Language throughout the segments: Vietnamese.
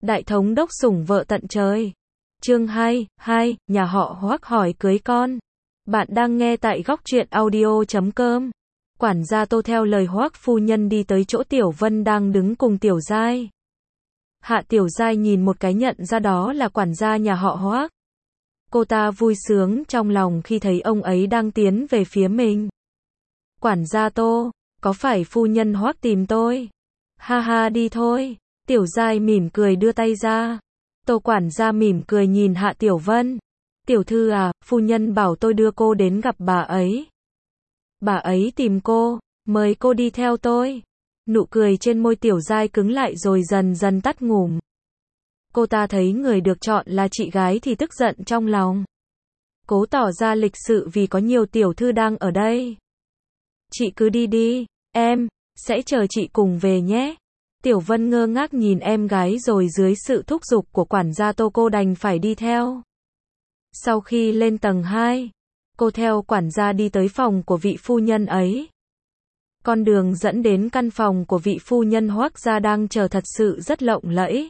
Đại thống đốc sủng vợ tận trời. Chương 2, nhà họ Hoắc hỏi cưới con. Bạn đang nghe tại góc truyện audio.com. Quản gia Tô theo lời Hoắc phu nhân đi tới chỗ Tiểu Vân đang đứng cùng Tiểu Giai. Hạ Tiểu Giai nhìn một cái nhận ra đó là quản gia nhà họ Hoắc. Cô ta vui sướng trong lòng khi thấy ông ấy đang tiến về phía mình. Quản gia Tô, có phải phu nhân Hoắc tìm tôi? Ha ha, đi thôi. Tiểu Giai mỉm cười đưa tay ra. Tô quản gia mỉm cười nhìn Hạ Tiểu Vân. Tiểu thư à, phu nhân bảo tôi đưa cô đến gặp bà ấy. Bà ấy tìm cô, mời cô đi theo tôi. Nụ cười trên môi Tiểu Giai cứng lại rồi dần dần tắt ngủm. Cô ta thấy người được chọn là chị gái thì tức giận trong lòng. Cố tỏ ra lịch sự vì có nhiều tiểu thư đang ở đây. Chị cứ đi đi, em sẽ chờ chị cùng về nhé. Tiểu Vân ngơ ngác nhìn em gái rồi dưới sự thúc giục của quản gia Tô cô đành phải đi theo. Sau khi lên tầng 2, cô theo quản gia đi tới phòng của vị phu nhân ấy. Con đường dẫn đến căn phòng của vị phu nhân Hoắc gia đang chờ thật sự rất lộng lẫy.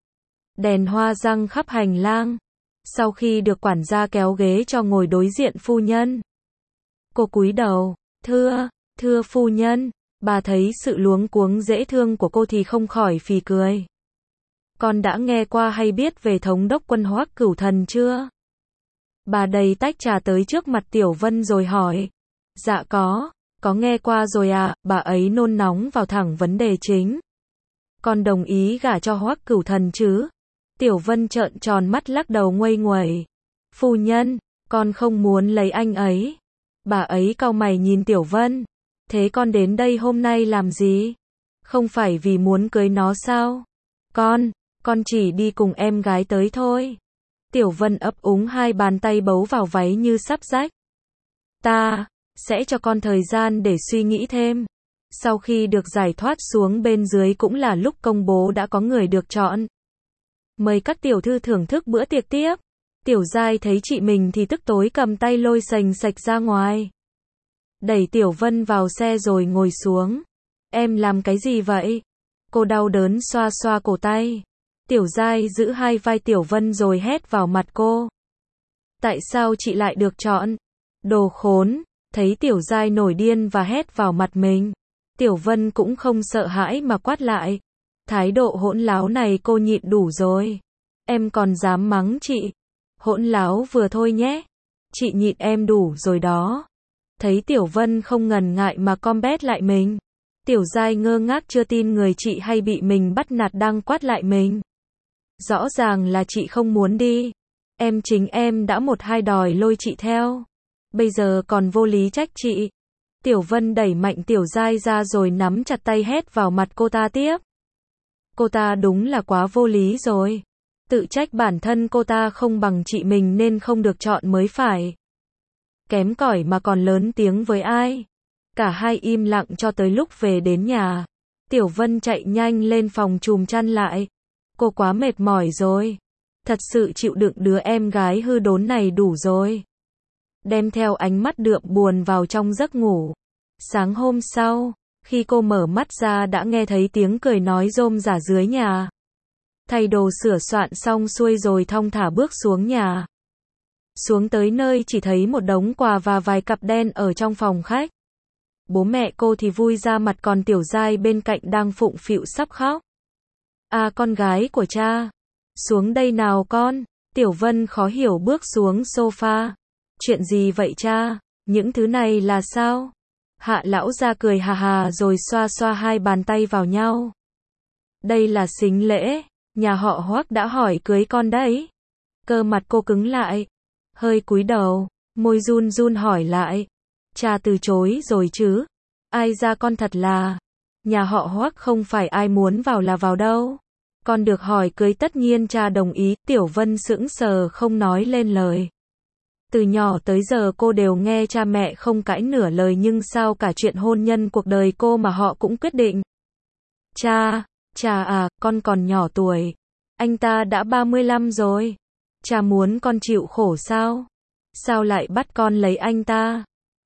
Đèn hoa răng khắp hành lang. Sau khi được quản gia kéo ghế cho ngồi đối diện phu nhân, cô cúi đầu, thưa phu nhân. Bà thấy sự luống cuống dễ thương của cô thì không khỏi phì cười. Con đã nghe qua hay biết về thống đốc quân Hoắc Cửu Thần chưa? Bà đầy tách trà tới trước mặt Tiểu Vân rồi hỏi. Dạ có nghe qua rồi ạ, bà ấy nôn nóng vào thẳng vấn đề chính. Con đồng ý gả cho Hoắc Cửu Thần chứ? Tiểu Vân trợn tròn mắt lắc đầu nguây nguẩy. Phu nhân, con không muốn lấy anh ấy. Bà ấy cau mày nhìn Tiểu Vân. Thế con đến đây hôm nay làm gì? Không phải vì muốn cưới nó sao? Con chỉ đi cùng em gái tới thôi. Tiểu Vân ấp úng hai bàn tay bấu vào váy như sắp rách. Ta sẽ cho con thời gian để suy nghĩ thêm. Sau khi được giải thoát xuống bên dưới cũng là lúc công bố đã có người được chọn. Mời các tiểu thư thưởng thức bữa tiệc tiếp. Tiểu Giai thấy chị mình thì tức tối cầm tay lôi sành sạch ra ngoài. Đẩy Tiểu Vân vào xe rồi ngồi xuống. Em làm cái gì vậy? Cô đau đớn xoa xoa cổ tay. Tiểu Giai giữ hai vai Tiểu Vân rồi hét vào mặt cô. Tại sao chị lại được chọn? Đồ khốn! Thấy Tiểu Giai nổi điên và hét vào mặt mình, Tiểu Vân cũng không sợ hãi mà quát lại. Thái độ hỗn láo này cô nhịn đủ rồi. Em còn dám mắng chị? Hỗn láo vừa thôi nhé. Chị nhịn em đủ rồi đó. Thấy Tiểu Vân không ngần ngại mà combat lại mình, Tiểu Giai ngơ ngác chưa tin người chị hay bị mình bắt nạt đang quát lại mình. Rõ ràng là chị không muốn đi. Chính em đã một hai đòi lôi chị theo. Bây giờ còn vô lý trách chị. Tiểu Vân đẩy mạnh Tiểu Giai ra rồi nắm chặt tay hét vào mặt cô ta tiếp. Cô ta đúng là quá vô lý rồi. Tự trách bản thân cô ta không bằng chị mình nên không được chọn mới phải. Kém cỏi mà còn lớn tiếng với ai. Cả hai im lặng cho tới lúc về đến nhà. Tiểu Vân chạy nhanh lên phòng chùm chăn lại. Cô quá mệt mỏi rồi. Thật sự chịu đựng đứa em gái hư đốn này đủ rồi. Đem theo ánh mắt đượm buồn vào trong giấc ngủ. Sáng hôm sau, khi cô mở mắt ra đã nghe thấy tiếng cười nói rôm rả dưới nhà. Thay đồ sửa soạn xong xuôi rồi thong thả bước xuống nhà. Xuống tới nơi chỉ thấy một đống quà và vài cặp đen ở trong phòng khách. Bố mẹ cô thì vui ra mặt còn Tiểu Giai bên cạnh đang phụng phịu sắp khóc. À, con gái của cha. Xuống đây nào con. Tiểu Vân khó hiểu bước xuống sofa. Chuyện gì vậy cha? Những thứ này là sao? Hạ lão gia cười hà hà rồi xoa xoa hai bàn tay vào nhau. Đây là sính lễ. Nhà họ Hoắc đã hỏi cưới con đấy. Cơ mặt cô cứng lại. Hơi cúi đầu, môi run run hỏi lại. Cha từ chối rồi chứ? Ai ra con thật là. Nhà họ Hoắc không phải ai muốn vào là vào đâu. Con được hỏi cưới tất nhiên cha đồng ý. Tiểu Vân sững sờ không nói lên lời. Từ nhỏ tới giờ cô đều nghe cha mẹ không cãi nửa lời nhưng sao cả chuyện hôn nhân cuộc đời cô mà họ cũng quyết định. Cha à, con còn nhỏ tuổi. Anh ta đã 35 rồi. Cha muốn con chịu khổ sao? Sao lại bắt con lấy anh ta?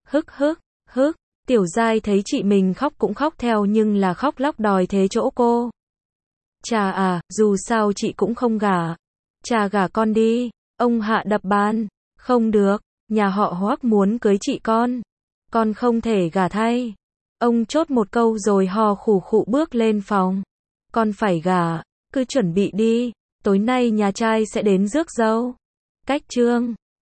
Hức. Tiểu Giai thấy chị mình khóc cũng khóc theo nhưng là khóc lóc đòi thế chỗ cô. Cha à, dù sao chị cũng không gả. Cha gả con đi. Ông Hạ đập bàn. Không được, nhà họ Hoắc muốn cưới chị con không thể gả thay. Ông chốt một câu rồi hò khủ khụ bước lên phòng. Con phải gả, cứ chuẩn bị đi, tối nay nhà trai sẽ đến rước dâu. Cách chương